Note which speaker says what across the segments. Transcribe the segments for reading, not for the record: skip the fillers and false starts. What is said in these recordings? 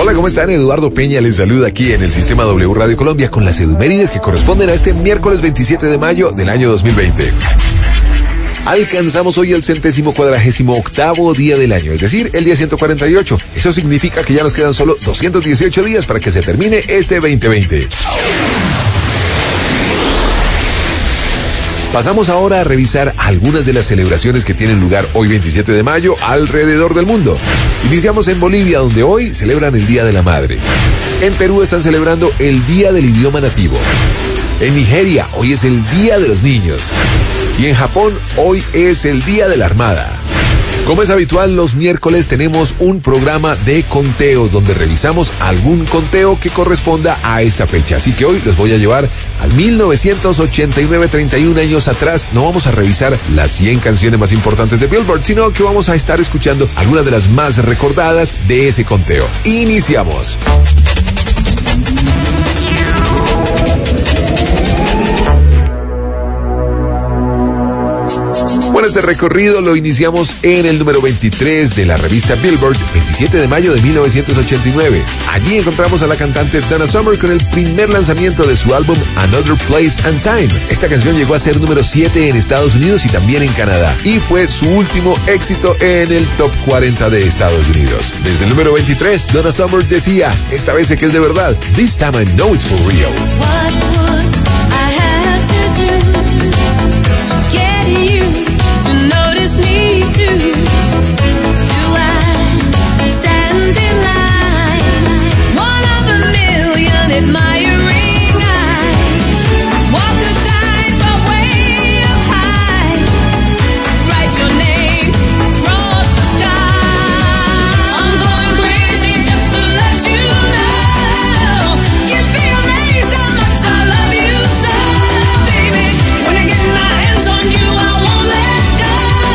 Speaker 1: Hola, ¿cómo están? Eduardo Peña les saluda aquí en el Sistema W Radio Colombia con las edumérides que corresponden a este miércoles 27 de mayo del año 2020. Alcanzamos hoy el 148º día del año, es decir, el día 148. Eso significa que ya nos quedan solo 218 días para que se termine este 2020. Pasamos ahora a revisar algunas de las celebraciones que tienen lugar hoy 27 de mayo alrededor del mundo. Iniciamos en Bolivia, donde hoy celebran el Día de la Madre. En Perú están celebrando el Día del Idioma Nativo. En Nigeria, hoy es el Día de los Niños. Y en Japón, hoy es el Día de la Armada. Como es habitual, los miércoles tenemos un programa de conteos donde revisamos algún conteo que corresponda a esta fecha. Así que hoy los voy a llevar al 1989, 31 años atrás. No vamos a revisar las 100 canciones más importantes de Billboard, sino que vamos a estar escuchando algunas de las más recordadas de ese conteo. Iniciamos. Bueno, este recorrido lo iniciamos en el número 23 de la revista Billboard, 27 de mayo de 1989. Allí encontramos a la cantante Donna Summer con el primer lanzamiento de su álbum Another Place and Time. Esta canción llegó a ser número 7 en Estados Unidos y también en Canadá, y fue su último éxito en el Top 40 de Estados Unidos. Desde el número 23, Donna Summer decía, esta vez sé que es de verdad, this time I know it's for real.
Speaker 2: Me too. Do I stand in line? One of a million admiring eyes. Walk the tightrope way up high. Write your name across the sky. I'm going crazy just to let you know. You'd be amazed how much I love you so, baby. When I get my hands on you, I won't let go.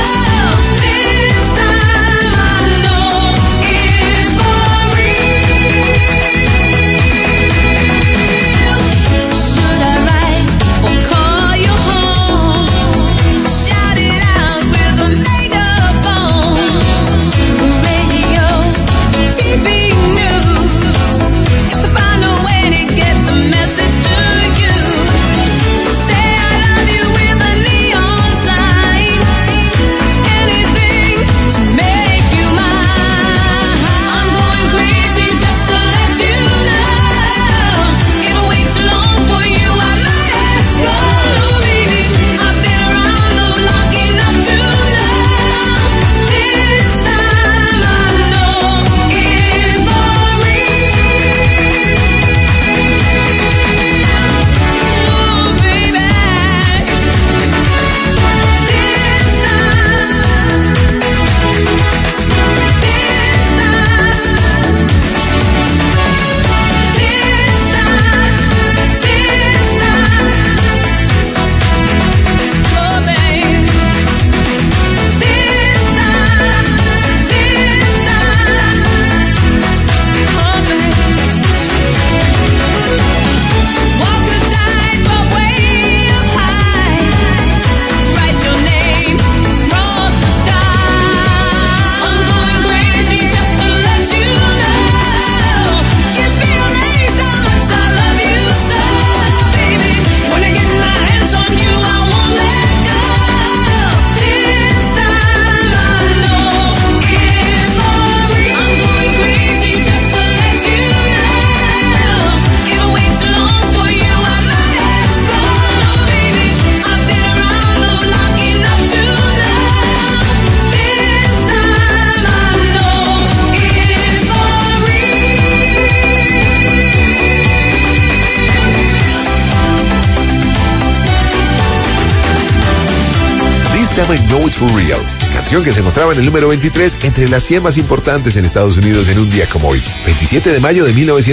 Speaker 1: I Know It's For Real, canción que se encontraba en el número 23 entre las 100 más importantes en Estados Unidos en un día como hoy, 27 de mayo de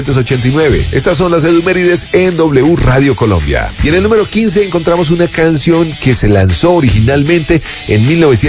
Speaker 1: 1989. Estas son las edumérides en W Radio Colombia. Y en el número 15 encontramos una canción que se lanzó originalmente en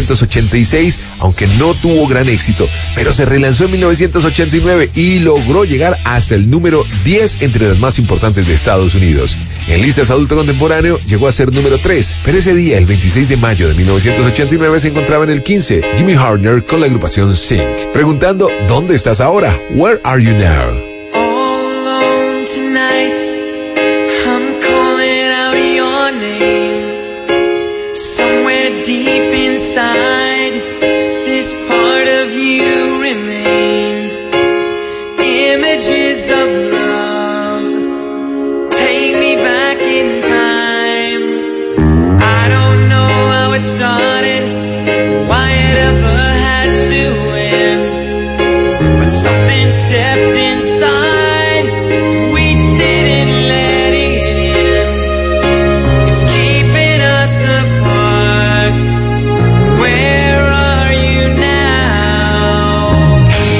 Speaker 1: 1986, aunque no tuvo gran éxito, pero se relanzó en 1989 y logró llegar hasta el número 10 entre las más importantes de Estados Unidos. En listas adulto contemporáneo llegó a ser número 3, pero ese día, el 26 de mayo de 1989, se encontraba en el 15, Jimmy Hartner con la agrupación Sync, preguntando, ¿dónde estás ahora? Where are you now?
Speaker 3: All alone tonight, I'm calling out your name. Somewhere deep inside, this part of you remains. Images of love, take me back in time. I don't know how it started, why it ever had to end, but something stepped inside, we didn't let it in. It's keeping us apart. Where are you now?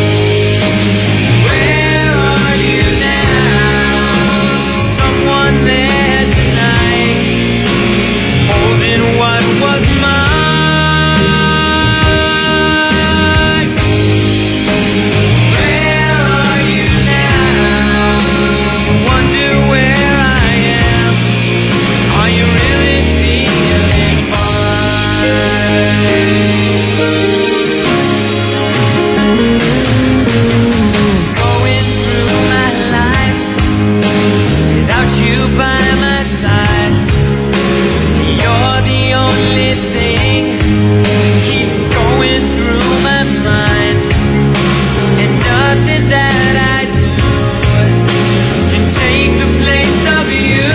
Speaker 3: Where are you now? Someone there tonight, holding what was mine. Where are you now? You wonder where I am. Are you really feeling fine? Going through my life without you by my side. You're the only thing keeps going through my mind, and nothing that I do can take the place of you.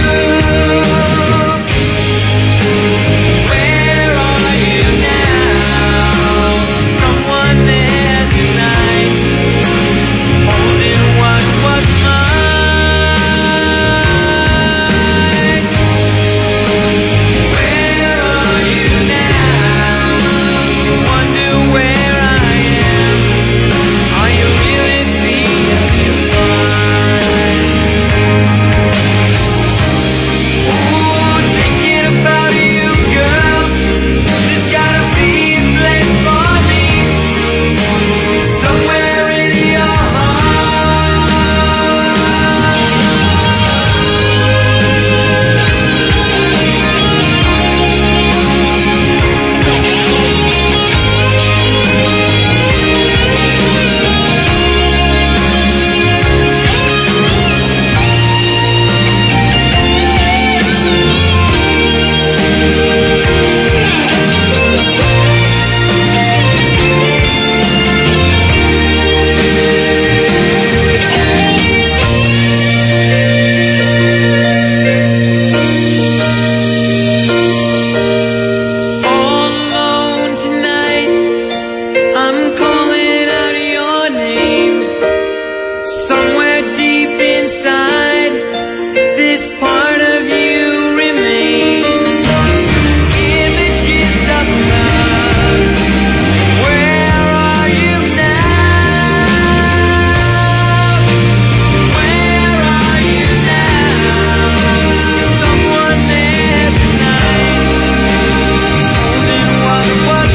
Speaker 3: Where are you now? Someone there tonight, holding what was mine. Where are you now? You wonder where I am. Are you really feeling fine? Ooh, thinking about you, girl. There's gotta be a place for me, somewhere in your all alone tonight. I'm calling out your name. Somewhere deep inside, this part of you remains. Images of love. Where are you now? Where are you now? Someone there tonight, holding what was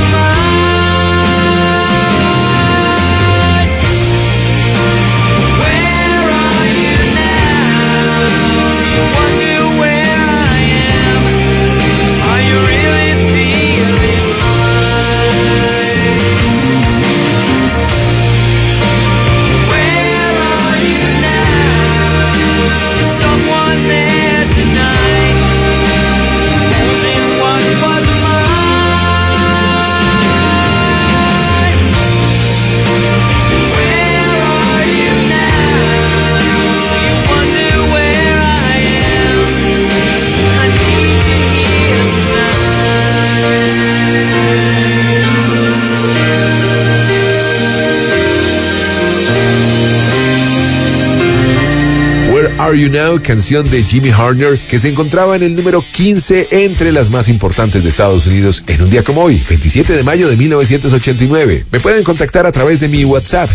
Speaker 3: mine. Where are you now? You wonder where I am. Are you really feeling mine? Where are you now? Someone there tonight, holding what was mine. Where are you now? You wonder where I am. I need you here
Speaker 1: Where Are You Now, canción de Jimmy Hartner, que se encontraba en el número 15 entre las más importantes de Estados Unidos en un día como hoy, 27 de mayo de 1989. Me pueden contactar a través de mi WhatsApp,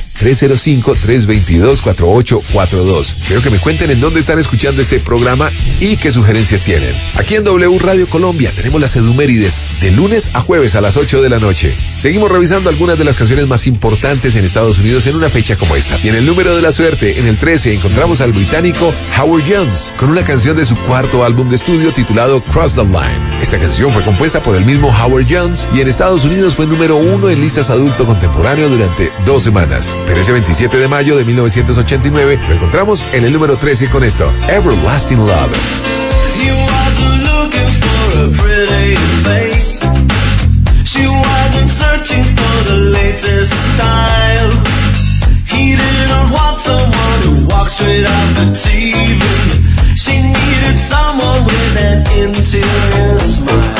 Speaker 1: 305-322-4842. Quiero que me cuenten en dónde están escuchando este programa y qué sugerencias tienen. Aquí en W Radio Colombia tenemos las Edumérides de lunes a jueves a las 8 de la noche. Seguimos revisando algunas de las canciones más importantes en Estados Unidos en una fecha como esta. Y en el número de la suerte, en el 13, encontramos al británico Howard Jones, con una canción de su cuarto álbum de estudio titulado Cross the Line. Esta canción fue compuesta por el mismo Howard Jones y en Estados Unidos fue número 1 en listas adulto contemporáneo durante 2 semanas. Pero ese 27 de mayo de 1989 lo encontramos en el número 13 con esto, Everlasting Love.
Speaker 3: He wasn't looking for a pretty face. She wasn't searching for the latest style. He didn't want someone who walks straight off the TV. She needed someone with an interior smile.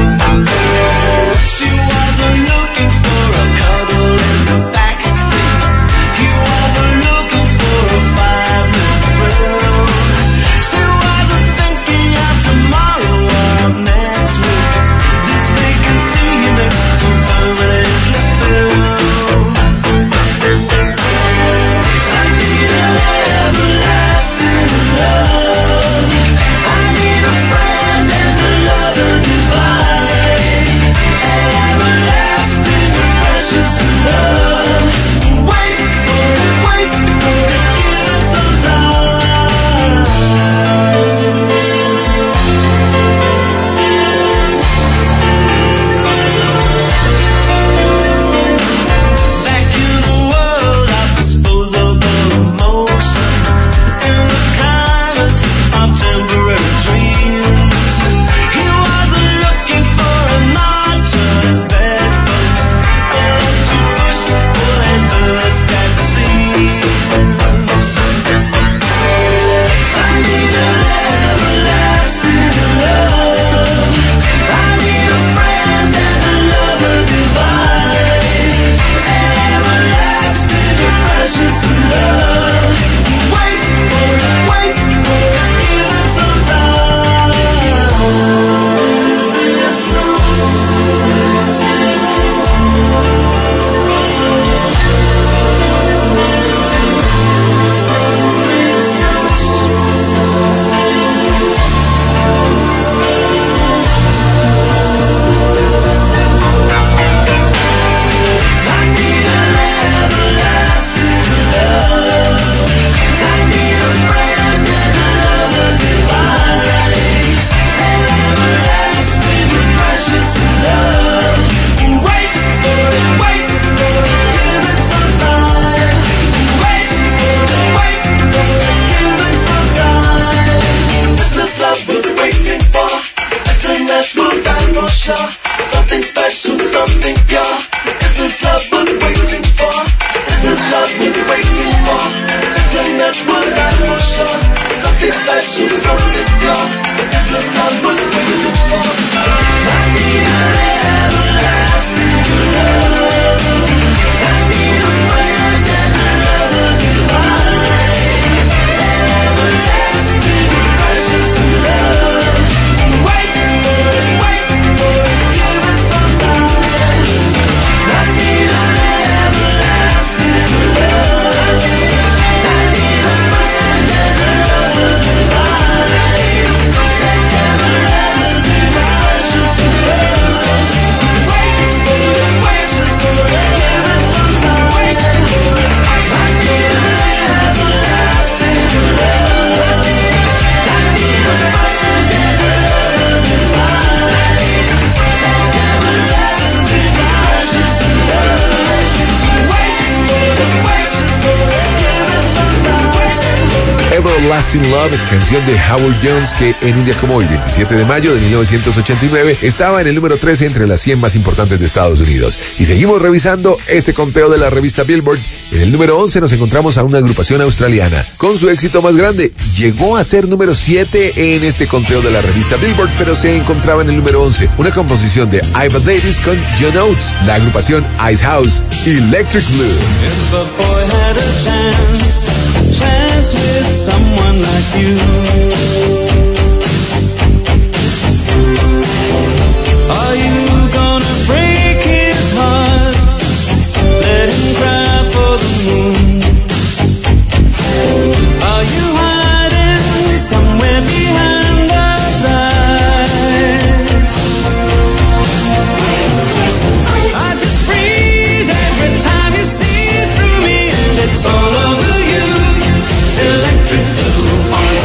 Speaker 3: She wasn't looking for a cuddle in the back seat. He wasn't looking for a 5-minute thrill. She wasn't thinking of tomorrow or next week. This vacancy he meant to permanently fill. I need an everlasting love. I need a friend and a lover divine. An everlasting precious love. Wait for it, give it some time. Back in the world of disposable emotion, in the climate of temporary dreams, he wasn't looking for a notch-on bedpost, to push, pull and burst at the seams. I need an everlasting love. I need a friend and a lover divine. An everlasting precious love. Wait for it, give it some time. I need an everlasting love. I need a friend and a lover divine. An everlasting precious love. Wait for it, give it some time. Wait for it, give it some time. This is love we're waiting for. It's a natural time for sure. Something special, something pure. This is love we're waiting for. This is love we're waiting for. It's a natural time for sure. Something special, something pure. This is love we're waiting for. I need an everlasting love. I need a friend and a lover divine. An everlasting precious love. Wait for it, give it some time. I need an everlasting love. I need a friend and a lover divine. An everlasting precious love. Wait for it, give it some time. I need an everlasting love. I need a friend and a lover divine. An everlasting precious love. Wait for it, give it some time.
Speaker 1: Everlasting Love, canción de Howard Jones que en un día como hoy, 27 de mayo de 1989, estaba en el número 13 entre las 100 más importantes de Estados Unidos. Y seguimos revisando este conteo de la revista Billboard. En el número 11 nos encontramos a una agrupación australiana con su éxito más grande. Llegó a ser número 7 en este conteo de la revista Billboard, pero se encontraba en el número 11. Una composición de Iva Davis con John Oates, la agrupación Ice House, Electric Blue.
Speaker 3: If a boy had a chance with someone like you, are you gonna break his heart? Let him cry for the moon. Are you hiding somewhere behind those eyes? I just freeze every time you see through me, and it's all over you. Electric blue.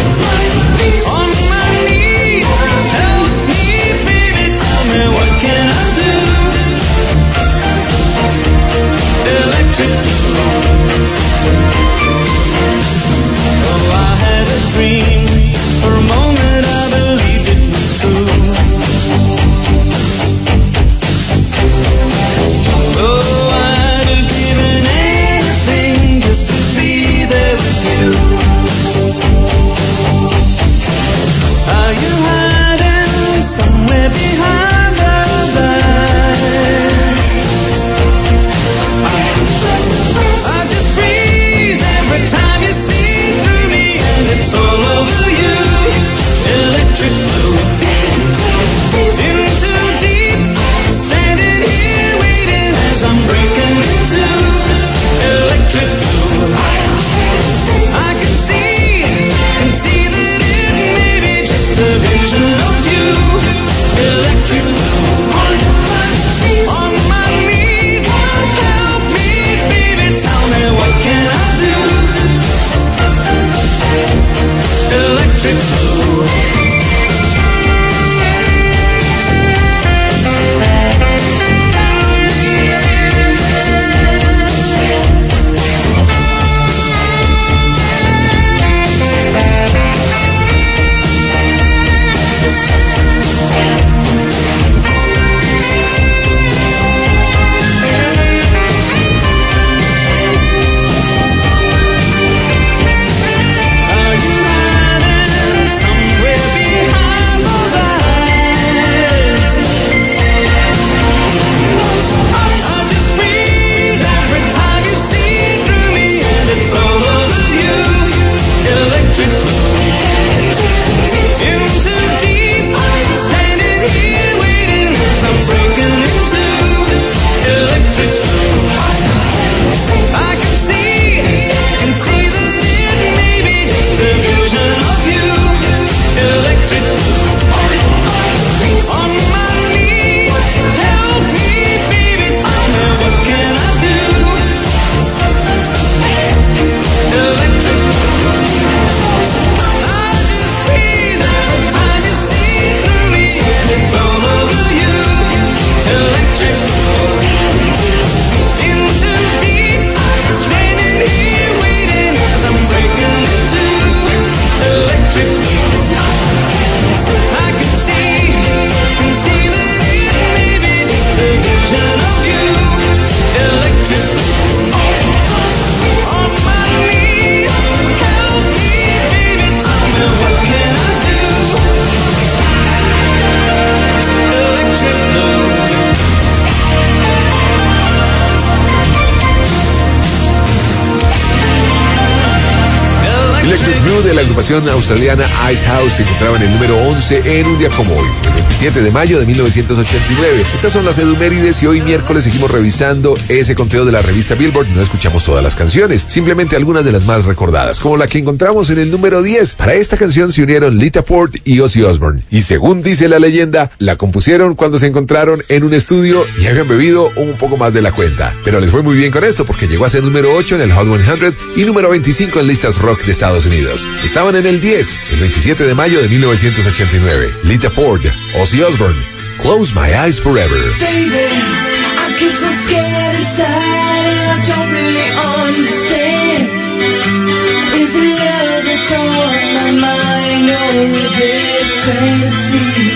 Speaker 1: Electric Blue de la agrupación australiana Ice House se encontraba en el número 11 en un día como hoy, el 27 de mayo de 1989. Estas son las edumérides y hoy miércoles seguimos revisando ese conteo de la revista Billboard. No escuchamos todas las canciones, simplemente algunas de las más recordadas, como la que encontramos en el número 10. Para esta canción se unieron Lita Ford y Ozzy Osbourne. Y según dice la leyenda, la compusieron cuando se encontraron en un estudio y habían bebido un poco más de la cuenta. Pero les fue muy bien con esto porque llegó a ser número 8 en el Hot 100 y número 25 en listas rock de Estados Unidos. Estaban en el 10, el 27 de mayo de 1989. Lita Ford, Ozzy Osbourne, Close My Eyes Forever.
Speaker 3: Baby, I get so scared inside and I don't really understand. Is it love that's on my mind or is it fantasy?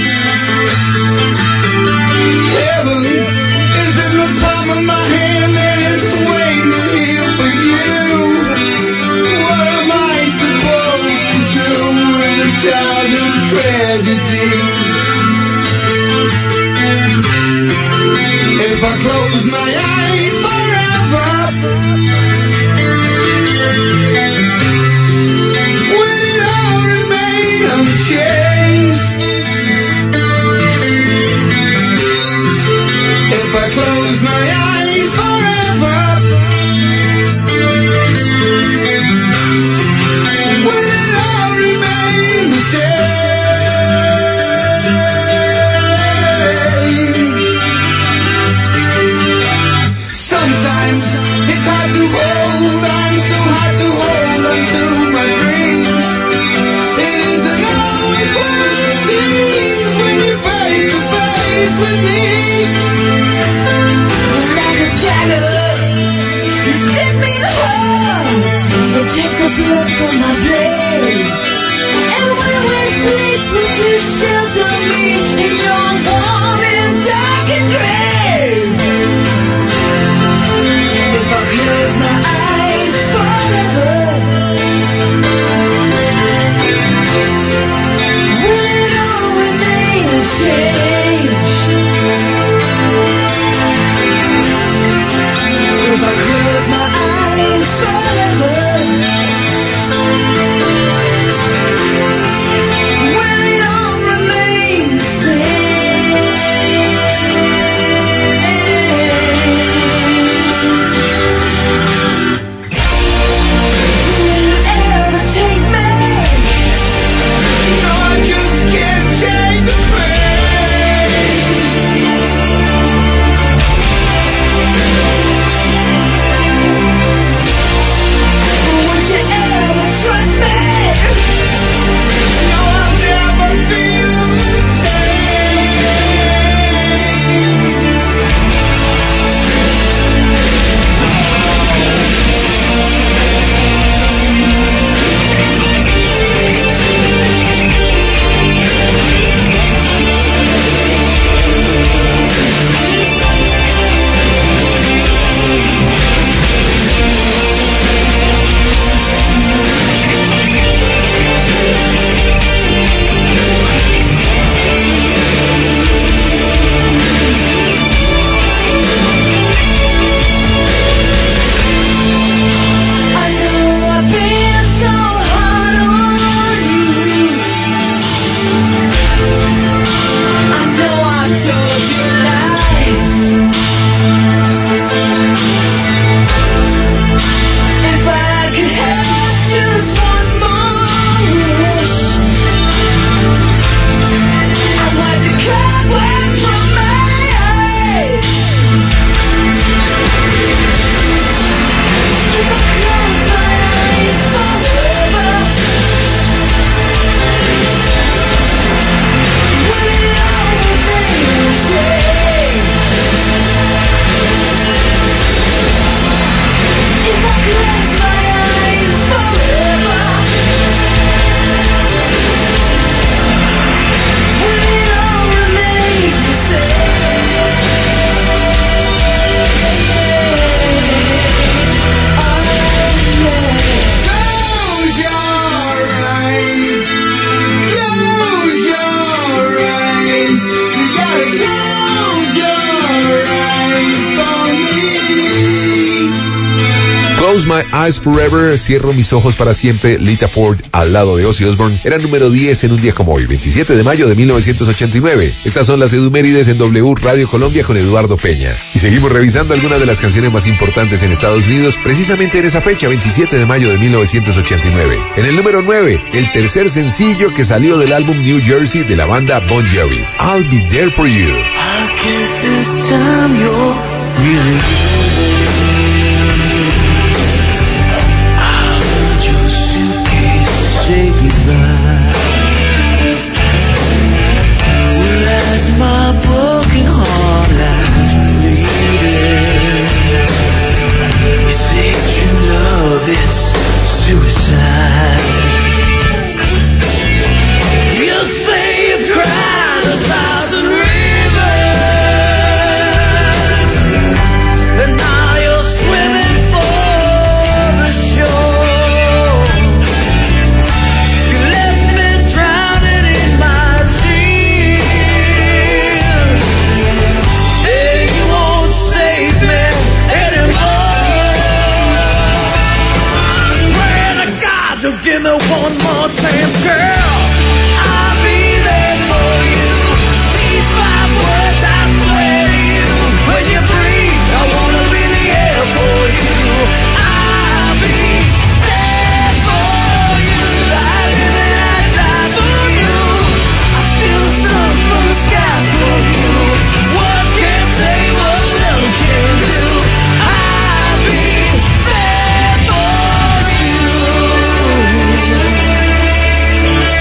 Speaker 3: Heaven is in the palm of my hand and it's waiting here for you. What am I supposed to do with a childhood tragedy? If I close my eyes forever, will it all remain unchanged? If I close my eyes forever, will it all remain the same? Sometimes it's hard to hold on, so hard to hold on to my dreams. It isn't always what it seems when you're face to face with me. Like a dagger, you slit me in half. It takes the blood from my blade. And when we sleep, would you shelter me in your warm and dark and grave? If I close my eyes forever, will it all remain unchanged? If I close my eyes forever, will it all remain
Speaker 1: Eyes Forever, Cierro mis ojos para siempre, Lita Ford al lado de Ozzy Osbourne, era número 10 en un día como hoy, 27 de mayo de 1989. Estas son las edumérides en W Radio Colombia con Eduardo Peña. Y seguimos revisando algunas de las canciones más importantes en Estados Unidos, precisamente en esa fecha, 27 de mayo de 1989. En el número 9, el tercer sencillo que salió del álbum New Jersey de la banda Bon Jovi, I'll Be There For You.
Speaker 3: I guess this time you're really I'll hold your suitcase, say goodbye. Well, as my broken heart lies bleeding, you say true love, it's suicide. You say you cried 1,000 rivers, and now you're swimming for the shore. You left me drowning in my tears, and you won't save me anymore. Pray to God you'll give me one more chance, girl. I'll be there for you. These 5 words I swear to you. When you breathe, I wanna be the air for you. I'll be there for you. I live and I die for you. I feel the sun from the sky for you. Words can't say what love can do. I'll be there for you.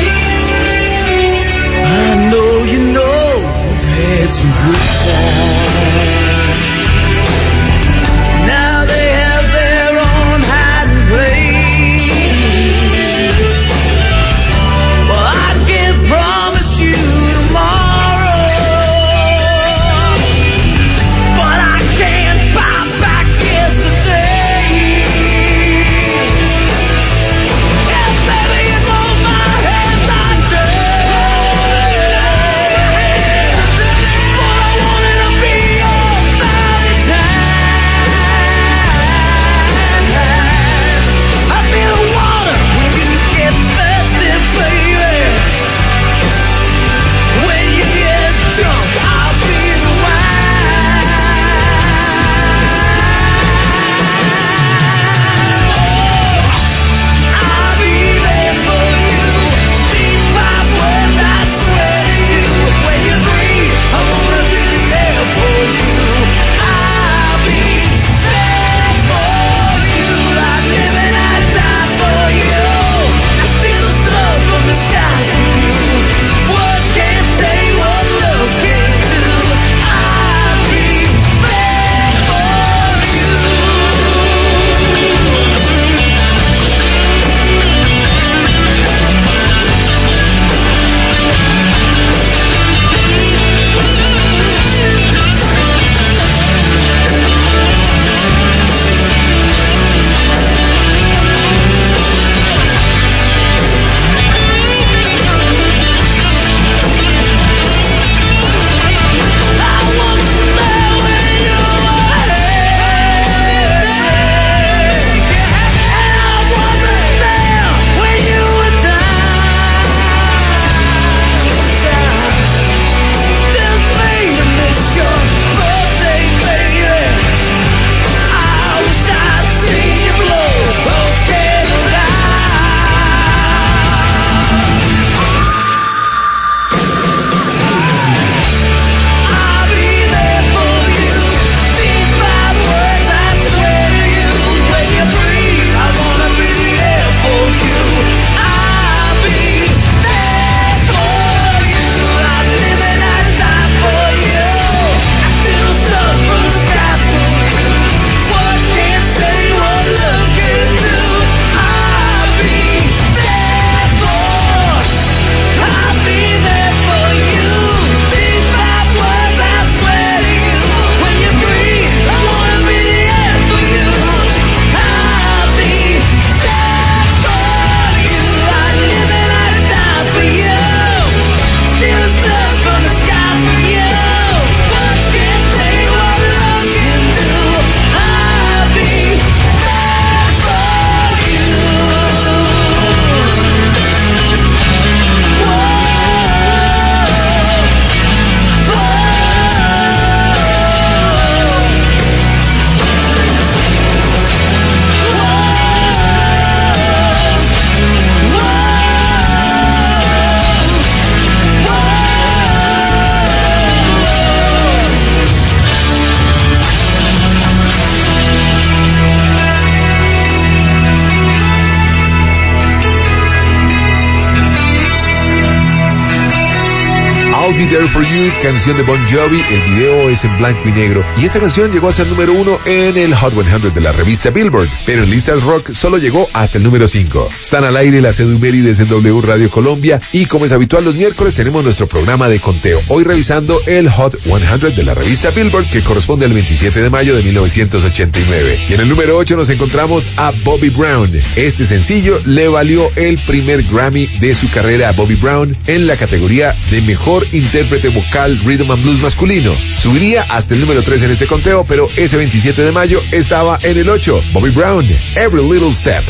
Speaker 1: I'll Be There For You, canción de Bon Jovi. El video es en blanco y negro. Y esta canción llegó a ser número 1 en el Hot 100 de la revista Billboard. Pero en listas rock solo llegó hasta el número 5. Están al aire las Edumérides en W Radio Colombia. Y como es habitual los miércoles tenemos nuestro programa de conteo. Hoy revisando el Hot 100 de la revista Billboard, que corresponde al 27 de mayo de 1989. Y en el número 8 nos encontramos a Bobby Brown. Este sencillo le valió el primer Grammy de su carrera a Bobby Brown en la categoría de mejor intérprete vocal rhythm and blues masculino. Subiría hasta el número 3 en este conteo, pero ese 27 de mayo estaba en el 8. Bobby Brown, Every Little Step.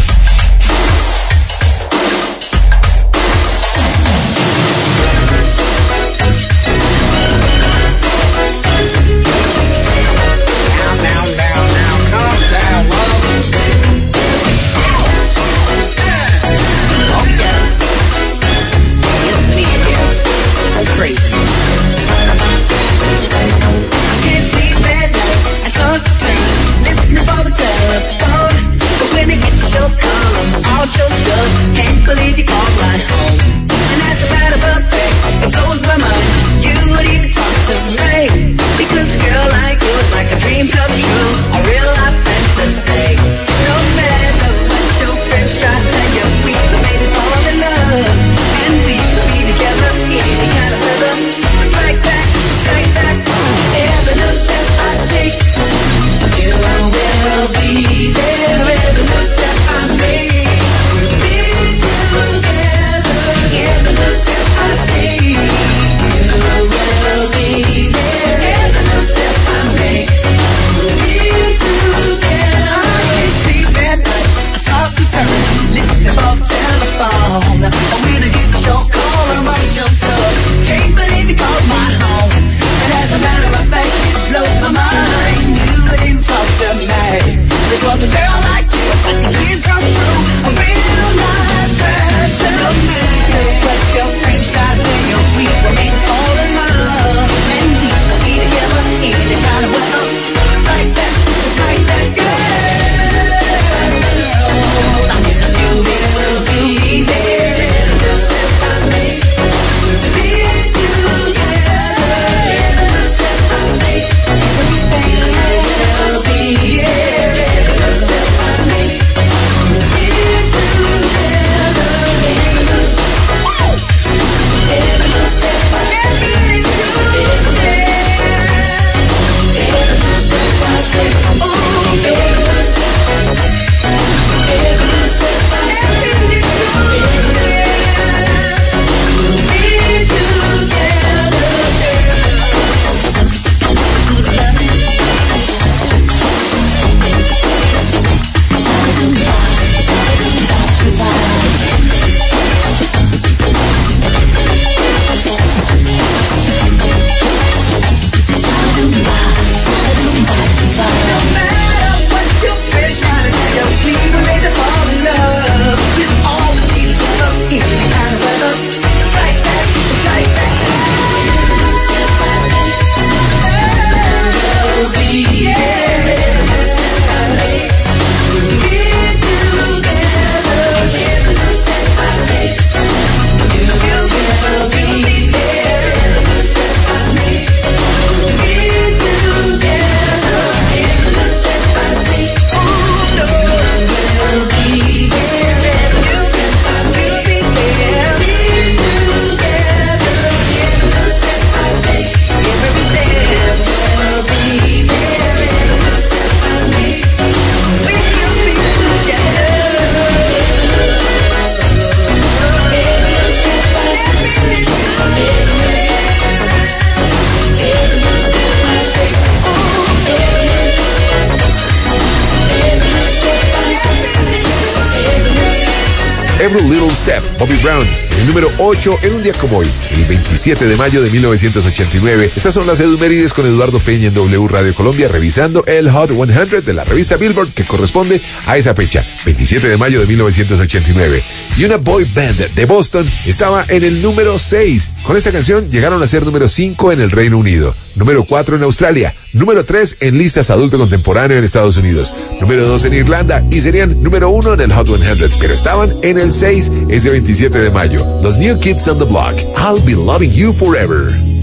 Speaker 1: Every Little Step, Bobby Brown. El número 8 en un día como hoy, el 27 de mayo de 1989. Estas son las Edumérides con Eduardo Peña en W Radio Colombia, revisando el Hot 100 de la revista Billboard, que corresponde a esa fecha, 27 de mayo de 1989. Y una boy band de Boston estaba en el número 6. Con esta canción llegaron a ser número 5 en el Reino Unido, número 4 en Australia, número 3 en listas adulto contemporáneo en Estados Unidos, número 2 en Irlanda y serían número 1 en el Hot 100, pero estaban en el 6 ese 27 de mayo. Los New Kids on the Block, I'll Be Loving You Forever.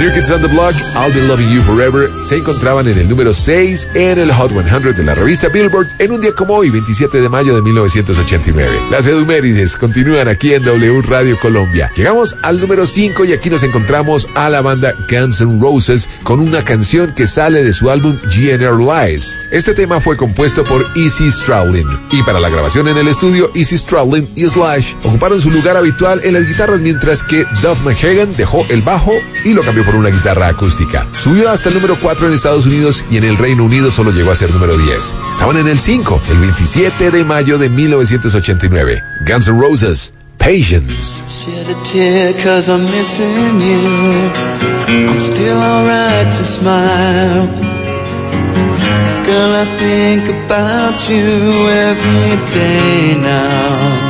Speaker 1: New Kids on the Block, I'll Be Loving You Forever, se encontraban en el número 6 en el Hot 100 de la revista Billboard en un día como hoy, 27 de mayo de 1989. Las edumérides continúan aquí en W Radio Colombia. Llegamos al número 5 y aquí nos encontramos a la banda Guns N' Roses con una canción que sale de su álbum GNR Lies. Este tema fue compuesto por Izzy Stradlin y para la grabación en el estudio, Izzy Stradlin y Slash ocuparon su lugar habitual en las guitarras, mientras que Duff McKagan dejó el bajo y lo cambió por una guitarra acústica. Subió hasta el número 4 en Estados Unidos y en el Reino Unido solo llegó a ser número 10. Estaban en el 5, el 27 de mayo de 1989. Guns N' Roses, Patience.
Speaker 3: Shed a tear 'cause I'm missing you. I'm still alright to smile. Girl, I think about you every day now.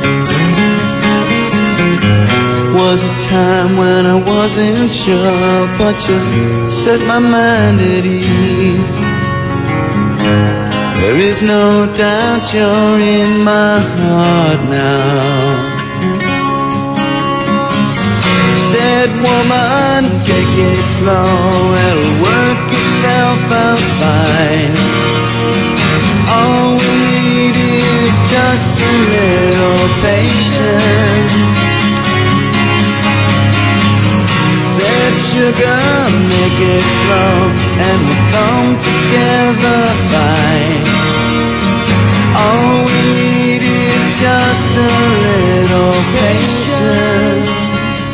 Speaker 3: Was a time when I wasn't sure, but you set my mind at ease. There is no doubt you're in my heart now. Said woman, take it slow, it'll work itself out fine. All we need is just a little patience. Said sugar, make it slow, and we'll come together fine. All we need is just a little patience.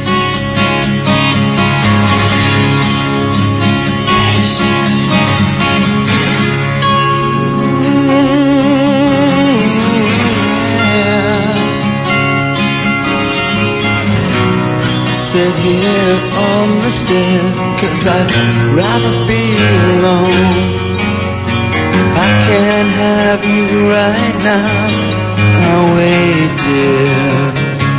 Speaker 3: Sit here on the stairs, 'cause I'd rather be alone. If I can't have you right now, I'll wait, dear.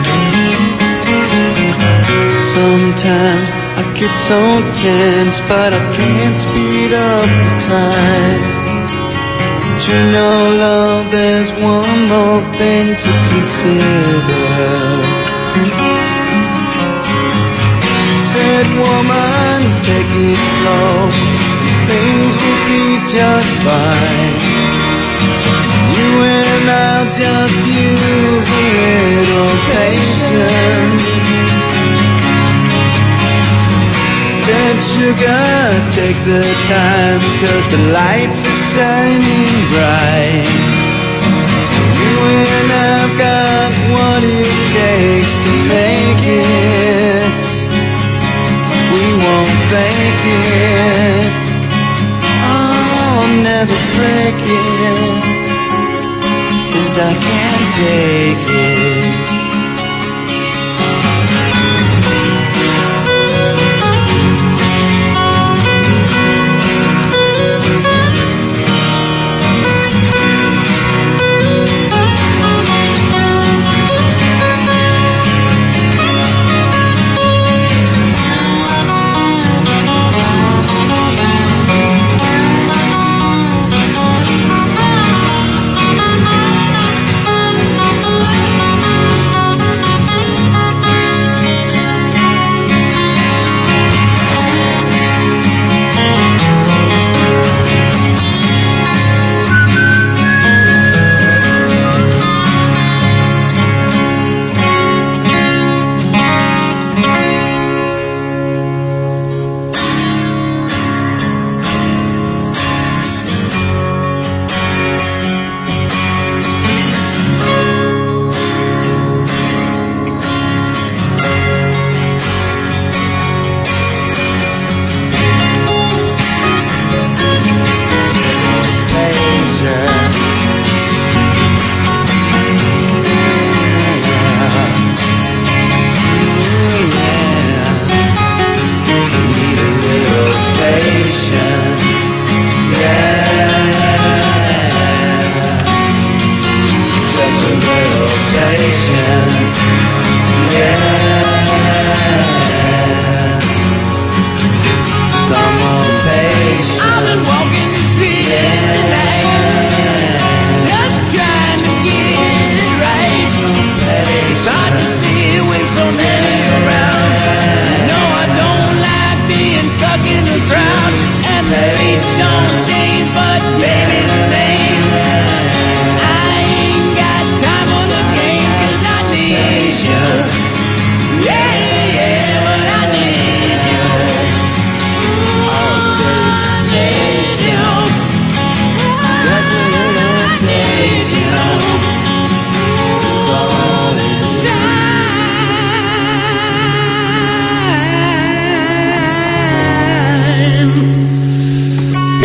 Speaker 3: Sometimes I get so tense, but I can't speed up the time. But you know, love, there's one more thing to consider. Said woman, take it slow, things will be just fine. You and I'll just use a little patience. Said sugar, take the time, 'cause the lights are shining bright. You and I've got what it takes to make it. We won't fake it. I'll never break it, 'cause I can't take it.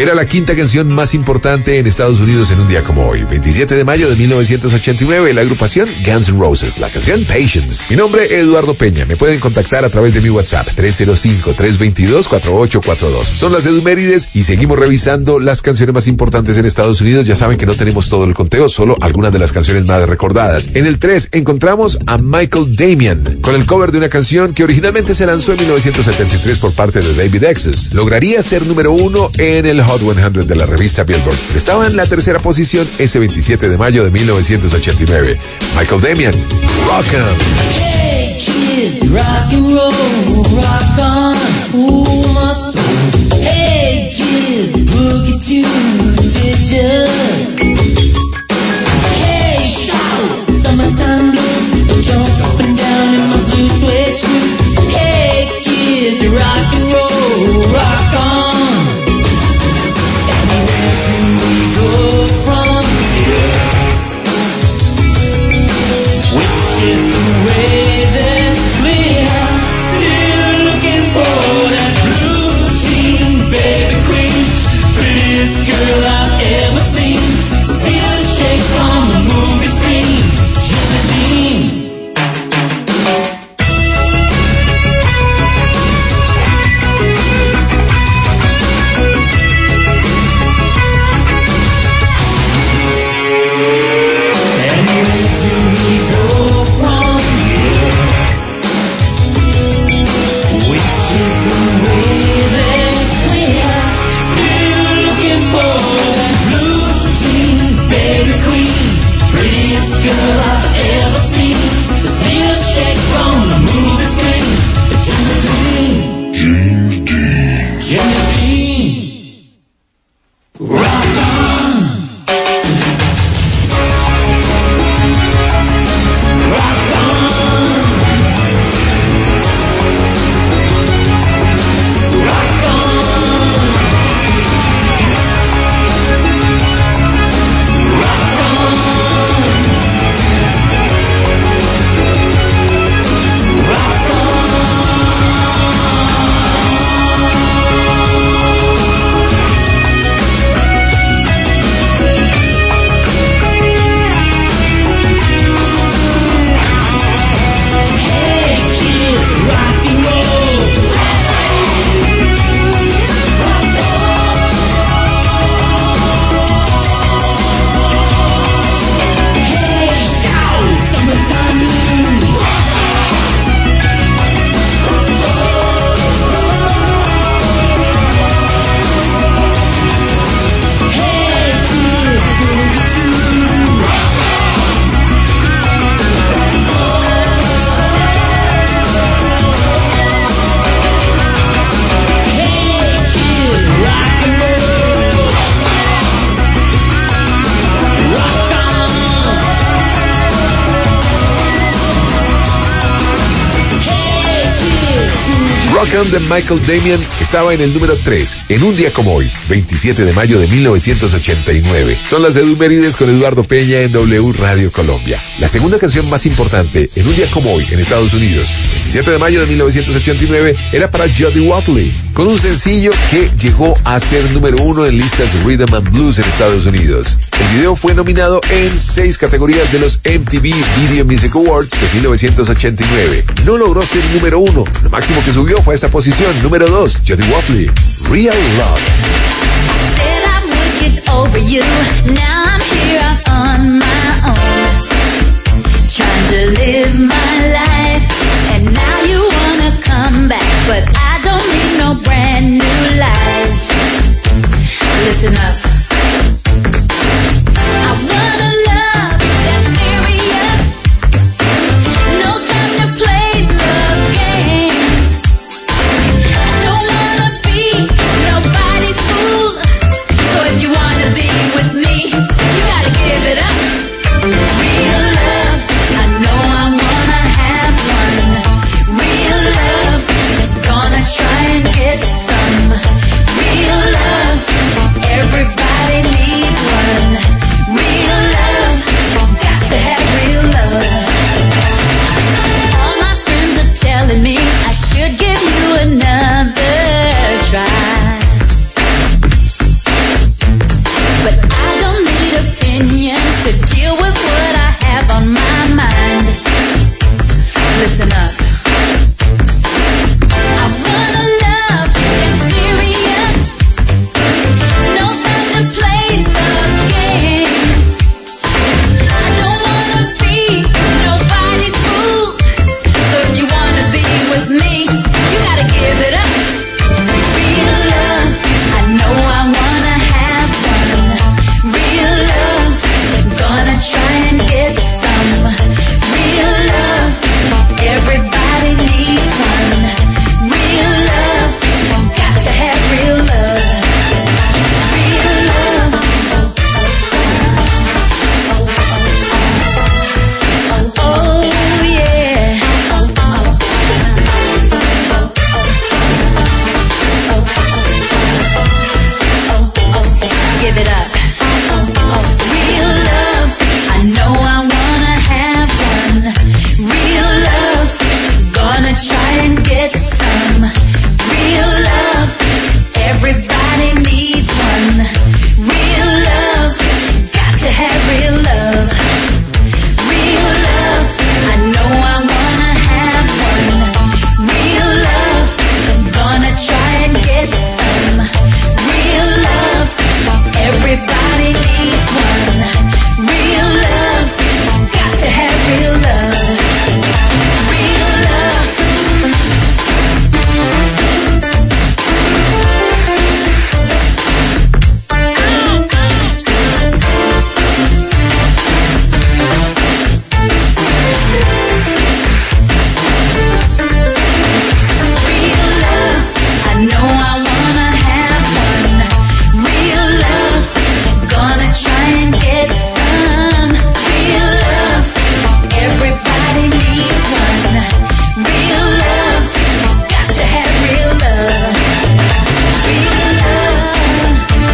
Speaker 1: Era la quinta canción más importante en Estados Unidos en un día como hoy, 27 de mayo de 1989, la agrupación Guns N' Roses, la canción Patience. Mi nombre es Eduardo Peña, me pueden contactar a través de mi WhatsApp, 305-322-4842. Son las Edumérides y seguimos revisando las canciones más importantes en Estados Unidos. Ya saben que no tenemos todo el conteo, solo algunas de las canciones más recordadas. En el 3 encontramos a Michael Damian, con el cover de una canción que originalmente se lanzó en 1973 por parte de David Exes. Lograría ser número 1 en el Hot 100 de la revista Billboard. Estaba en la tercera posición ese 27 de mayo de 1989. Michael Damian, Rock 'em.
Speaker 3: Hey kids, rock and roll, rock on, ooh my soul. Hey kids, boogie tune, did ya? Hey shout, summertime blues, jump up and down in my blue suede shoes. Hey kids, rock and roll, rock on. Anywhere do we go from here? Which is the way that's clear? Still looking for that blue jean baby queen, prettiest girl I've ever seen. See her shake from the movie screen. Jimmy And where do we go from here? Which is the way that's clear? Still looking for that blue jean baby queen, prettiest girl I've ever seen. See her shake from the movie screen. Jimmy Dean, Jimmy Dean, rock on, rock on, rock on, rock on, rock on. Hey kids, rock and roll, rock on. Hey shout, summertime blues. Hey kids, boogie tune. Hey kids, rock and roll, rock on. Hey kids,
Speaker 1: Rock 'em de Michael Damian estaba en el número 3, en un día como hoy, 27 de mayo de 1989. Son las Edumérides con Eduardo Peña en W Radio Colombia. La segunda canción más importante en un día como hoy en Estados Unidos, 27 de mayo de 1989, era para Jody Watley, con un sencillo que llegó a ser número 1 en listas Rhythm and Blues en Estados Unidos. El video fue nominado en 6 categorías de los MTV Video Music Awards de 1989. No logró ser número 1, lo máximo que subió fue a esta posición, número 2, Jody Watley, Real Love.
Speaker 2: Said I would get over you. Now I'm here on my own, trying to live my life. And now you wanna come back, but I don't need no brand new life. Listen up. I want a love that's serious. No time to play love games. I don't wanna be nobody's fool. So if you wanna be with me, you gotta give it up. Real love, I know I wanna have one. Real love, gonna try and get some. Real love, everybody needs one. Real love, got to have real love. All my friends are telling me I should give you another try. and get some real love. Everybody needs one. Real love, got to have real love. Real love, I know I wanna have one. Real love, I'm gonna try and get some. Real love, everybody needs one. Real love, got to have real love. Real love. Real love, I know I wanna have one. Real love, gonna try and get some. Real love, everybody needs one. Real love, got to have real love. Real love.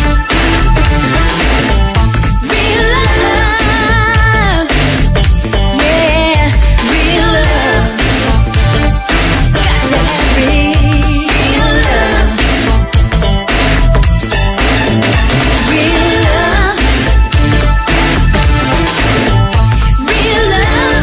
Speaker 2: Real love. Yeah, real love. Got to have real love. Real love. Real love.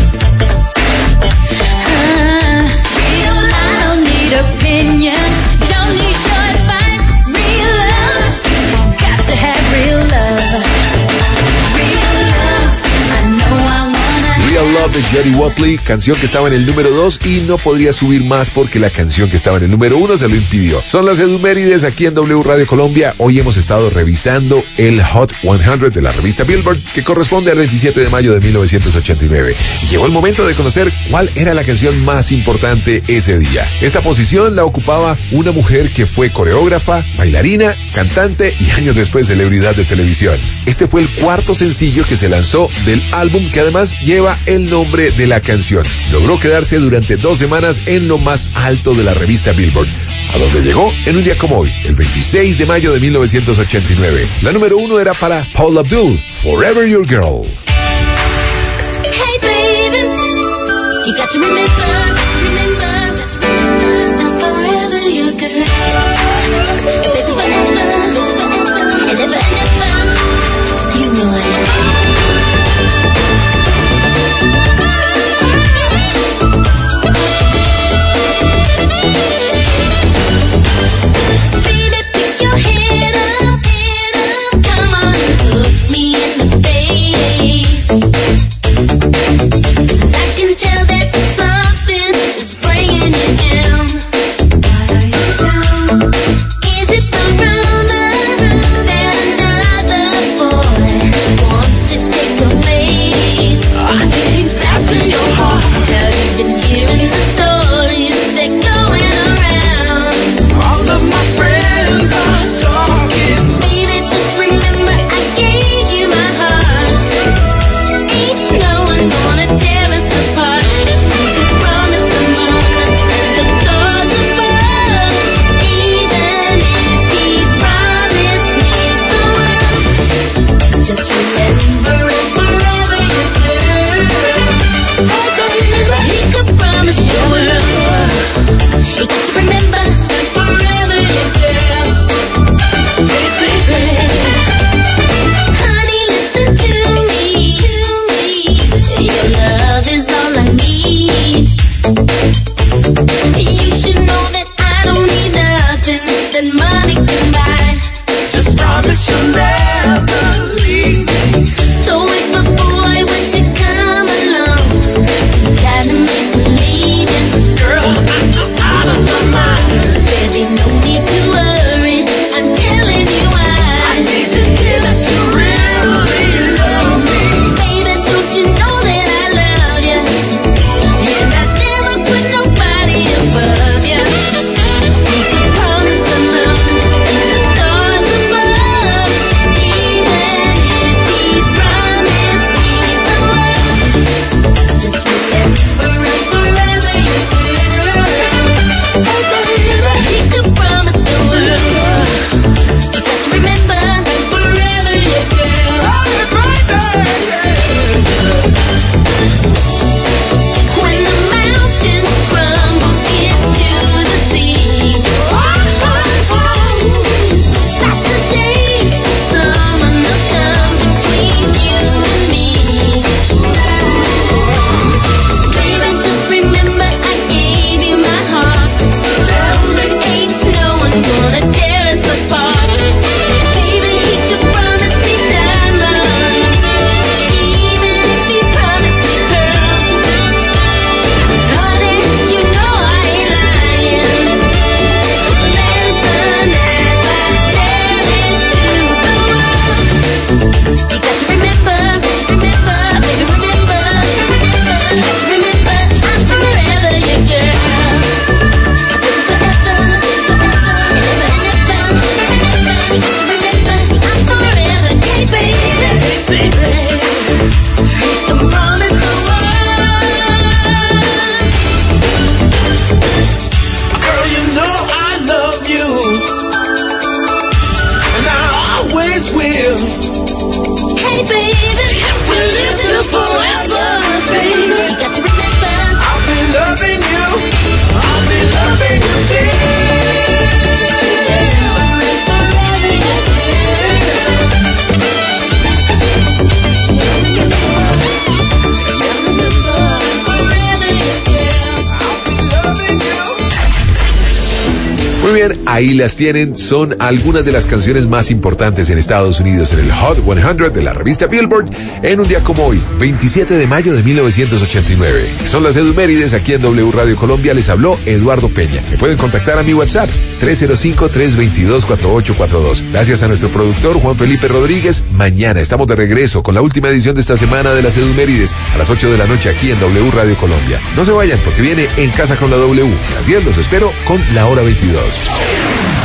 Speaker 2: Real love. I don't need opinions, don't need your advice. Real love. Got to have real love. Real love. I know I wanna
Speaker 1: Real Love de Jerry Watley, canción que estaba en el número 2 y no podría subir más porque la canción que estaba en el número 1 se lo impidió. Son las Edumérides aquí en W Radio Colombia. Hoy hemos estado revisando el Hot 100 de la revista Billboard, que corresponde al 27 de mayo de 1989. Y llegó el momento de conocer cuál era la canción más importante ese día. Esta posición la ocupaba una mujer que fue coreógrafa, bailarina, cantante y años después celebridad de televisión. Este fue el cuarto sencillo que se lanzó del álbum, que además lleva el nombre de la canción. Logró quedarse durante 2 semanas en lo más alto de la revista Billboard, a donde llegó en un día como hoy, el 26 de mayo de 1989. La número 1 era para Paula Abdul, Forever Your Girl.
Speaker 2: Hey baby, you got to remember, I'm forever your girl. Baby, whenever, and ever, you know I am. Baby, pick your head up, come on, look me in the face. 'Cause I can tell that there's something
Speaker 1: bien, ahí las tienen. Son algunas de las canciones más importantes en Estados Unidos en el Hot 100 de la revista Billboard en un día como hoy, 27 de mayo de 1989. Son las Edumérides. Aquí en W Radio Colombia les habló Eduardo Peña. Me pueden contactar a mi WhatsApp 305-322-4842. Gracias a nuestro productor Juan Felipe Rodríguez. Mañana estamos de regreso con la última edición de esta semana de las Edumérides a las 8 de la noche aquí en W Radio Colombia. No se vayan porque viene En Casa con la W. A las 10 los espero con La Hora 22.